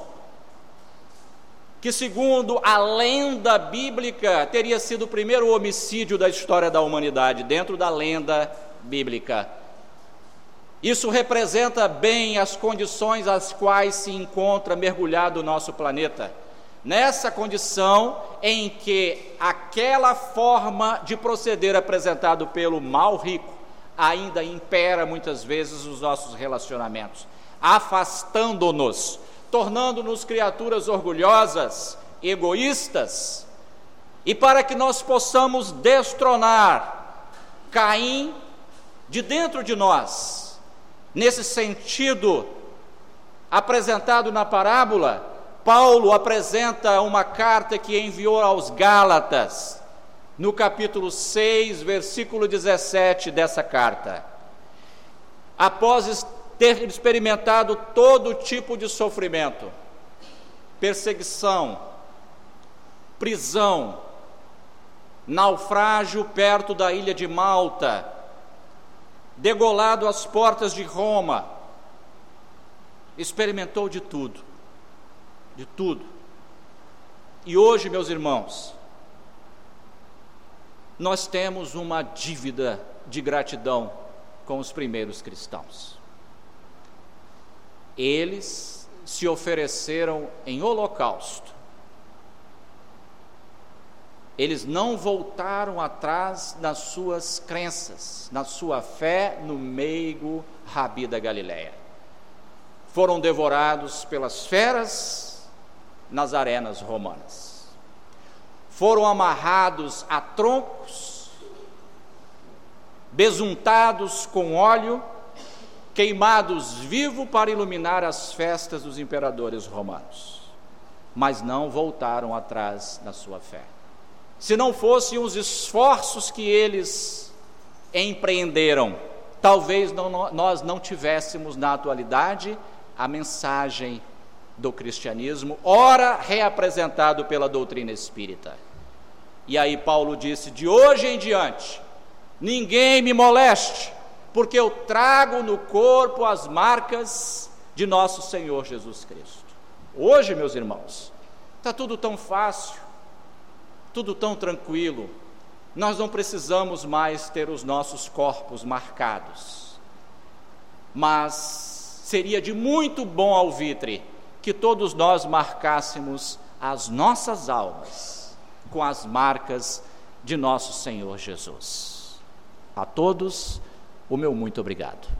S3: que segundo a lenda bíblica teria sido o primeiro homicídio da história da humanidade, dentro da lenda bíblica. Isso representa bem as condições às quais se encontra mergulhado o nosso planeta. Nessa condição em que aquela forma de proceder apresentado pelo mal rico ainda impera muitas vezes os nossos relacionamentos, afastando-nos, tornando-nos criaturas orgulhosas, egoístas. E para que nós possamos destronar Caim de dentro de nós, nesse sentido apresentado na parábola, Paulo apresenta uma carta que enviou aos Gálatas, no capítulo seis, versículo dezessete dessa carta. Após ter experimentado todo tipo de sofrimento, perseguição, prisão, naufrágio perto da ilha de Malta, degolado às portas de Roma, experimentou de tudo. De tudo. E hoje, meus irmãos, nós temos uma dívida de gratidão com os primeiros cristãos. Eles se ofereceram em holocausto. Eles não voltaram atrás nas suas crenças, na sua fé no meigo Rabi da Galileia. Foram devorados pelas feras nas arenas romanas. Foram amarrados a troncos, besuntados com óleo, queimados vivos para iluminar as festas dos imperadores romanos. Mas não voltaram atrás na sua fé. Se não fossem os esforços que eles empreenderam, talvez não, nós não tivéssemos na atualidade a mensagem do cristianismo, ora reapresentado pela doutrina espírita. E aí Paulo disse: de hoje em diante, ninguém me moleste, porque eu trago no corpo as marcas de nosso Senhor Jesus Cristo. Hoje, meus irmãos, está tudo tão fácil, tudo tão tranquilo, nós não precisamos mais ter os nossos corpos marcados, mas seria de muito bom alvitre que todos nós marcássemos as nossas almas com as marcas de nosso Senhor Jesus. A todos, o meu muito obrigado.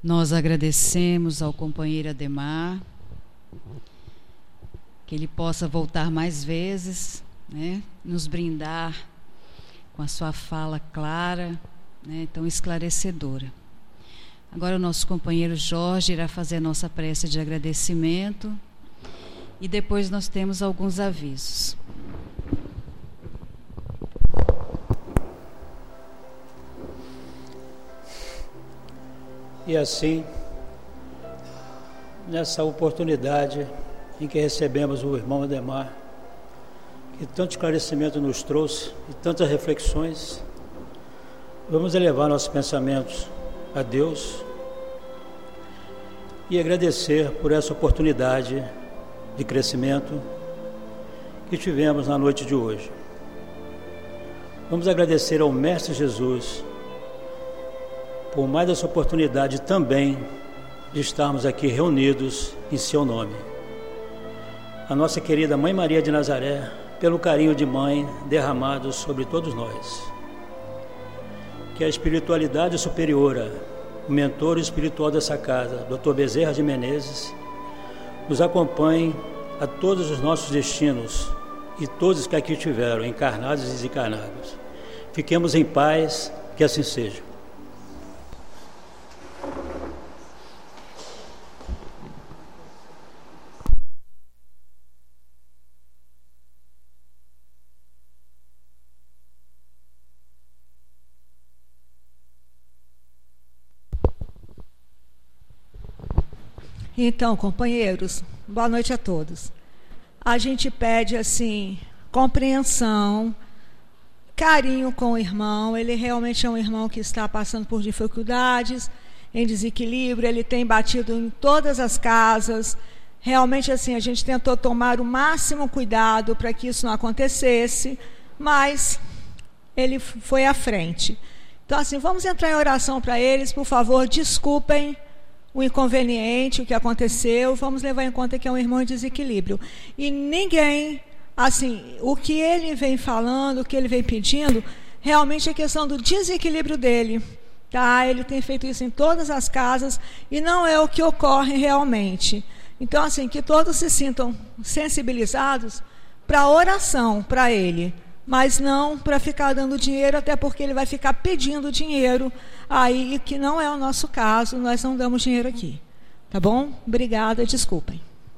S1: Nós agradecemos ao companheiro Ademar, que ele possa voltar mais vezes, né, nos brindar com a sua fala clara, né, tão esclarecedora. Agora o nosso companheiro Jorge irá fazer a nossa prece de agradecimento e depois nós temos alguns avisos.
S2: E assim, nessa oportunidade em que recebemos o irmão Ademar, que tanto esclarecimento nos trouxe e tantas reflexões, vamos elevar nossos pensamentos a Deus e agradecer por essa oportunidade de crescimento que tivemos na noite de hoje. Vamos agradecer ao Mestre Jesus por mais essa oportunidade também de estarmos aqui reunidos em seu nome. A nossa querida Mãe Maria de Nazaré, pelo carinho de mãe derramado sobre todos nós. Que a espiritualidade superiora, o mentor espiritual dessa casa, doutor Bezerra de Menezes, nos acompanhe a todos os nossos destinos e todos que aqui estiveram, encarnados e desencarnados. Fiquemos em paz, que assim seja.
S4: Então, companheiros, boa noite a todos. A gente pede, assim, compreensão, carinho com o irmão. Ele realmente é um irmão que está passando por dificuldades, em desequilíbrio, ele tem batido em todas as casas. Realmente, assim, a gente tentou tomar o máximo cuidado para que isso não acontecesse, mas ele foi à frente. Então, assim, vamos entrar em oração para eles, por favor, desculpem o inconveniente, o que aconteceu, vamos levar em conta que é um irmão em desequilíbrio. E ninguém, assim, o que ele vem falando, o que ele vem pedindo, realmente é questão do desequilíbrio dele. Tá? Ele tem feito isso em todas as casas e não é o que ocorre realmente. Então, assim, que todos se sintam sensibilizados para a oração para ele, mas não para ficar dando dinheiro, até porque ele vai ficar pedindo dinheiro aí, que não é o nosso caso, nós não damos dinheiro aqui. Tá bom? Obrigada, desculpem.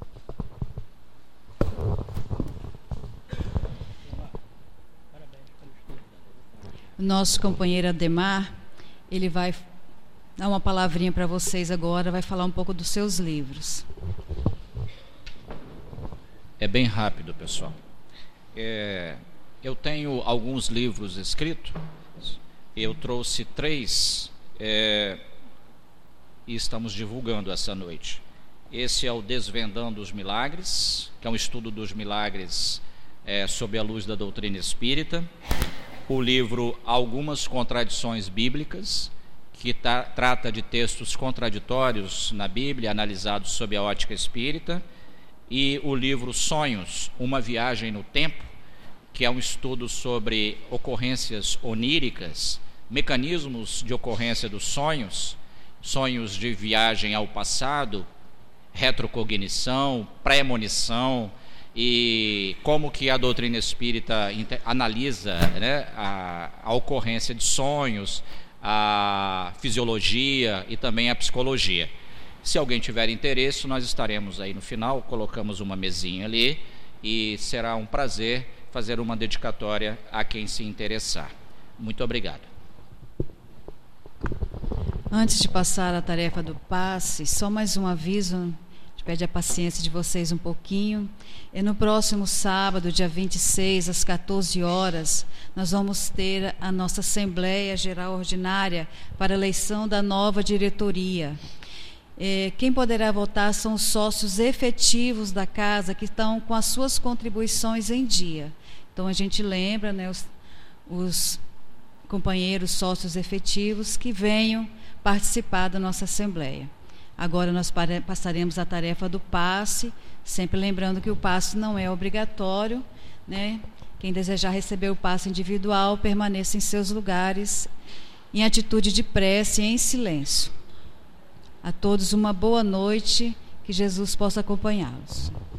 S1: Nosso companheiro Ademar, ele vai dar uma palavrinha para vocês agora, vai falar um pouco dos seus livros.
S3: É bem rápido, pessoal. É... Eu tenho alguns livros escritos, eu trouxe três é, e estamos divulgando essa noite. Esse é o Desvendando os Milagres, que é um estudo dos milagres é, sob a luz da doutrina espírita. O livro Algumas Contradições Bíblicas, que tá, trata de textos contraditórios na Bíblia, analisados sob a ótica espírita. E o livro Sonhos, Uma Viagem no Tempo, que é um estudo sobre ocorrências oníricas, mecanismos de ocorrência dos sonhos, sonhos de viagem ao passado, retrocognição, premonição, e como que a doutrina espírita analisa, né, a, a ocorrência de sonhos, a fisiologia e também a psicologia. Se alguém tiver interesse, nós estaremos aí no final, colocamos uma mesinha ali e será um prazer fazer uma dedicatória a quem se interessar. Muito obrigado.
S1: Antes de passar a tarefa do passe, só mais um aviso, a gente pede a paciência de vocês um pouquinho. E no próximo sábado, dia vinte e seis, às quatorze horas, nós vamos ter a nossa Assembleia Geral Ordinária para a eleição da nova diretoria. É, quem poderá votar são os sócios efetivos da casa que estão com as suas contribuições em dia. Então a gente lembra, né, os, os companheiros sócios efetivos que venham participar da nossa Assembleia. Agora nós para, passaremos a tarefa do passe, sempre lembrando que o passe não é obrigatório, né? Quem desejar receber o passe individual, permaneça em seus lugares, em atitude de prece e em silêncio. A todos uma boa noite, que Jesus possa acompanhá-los.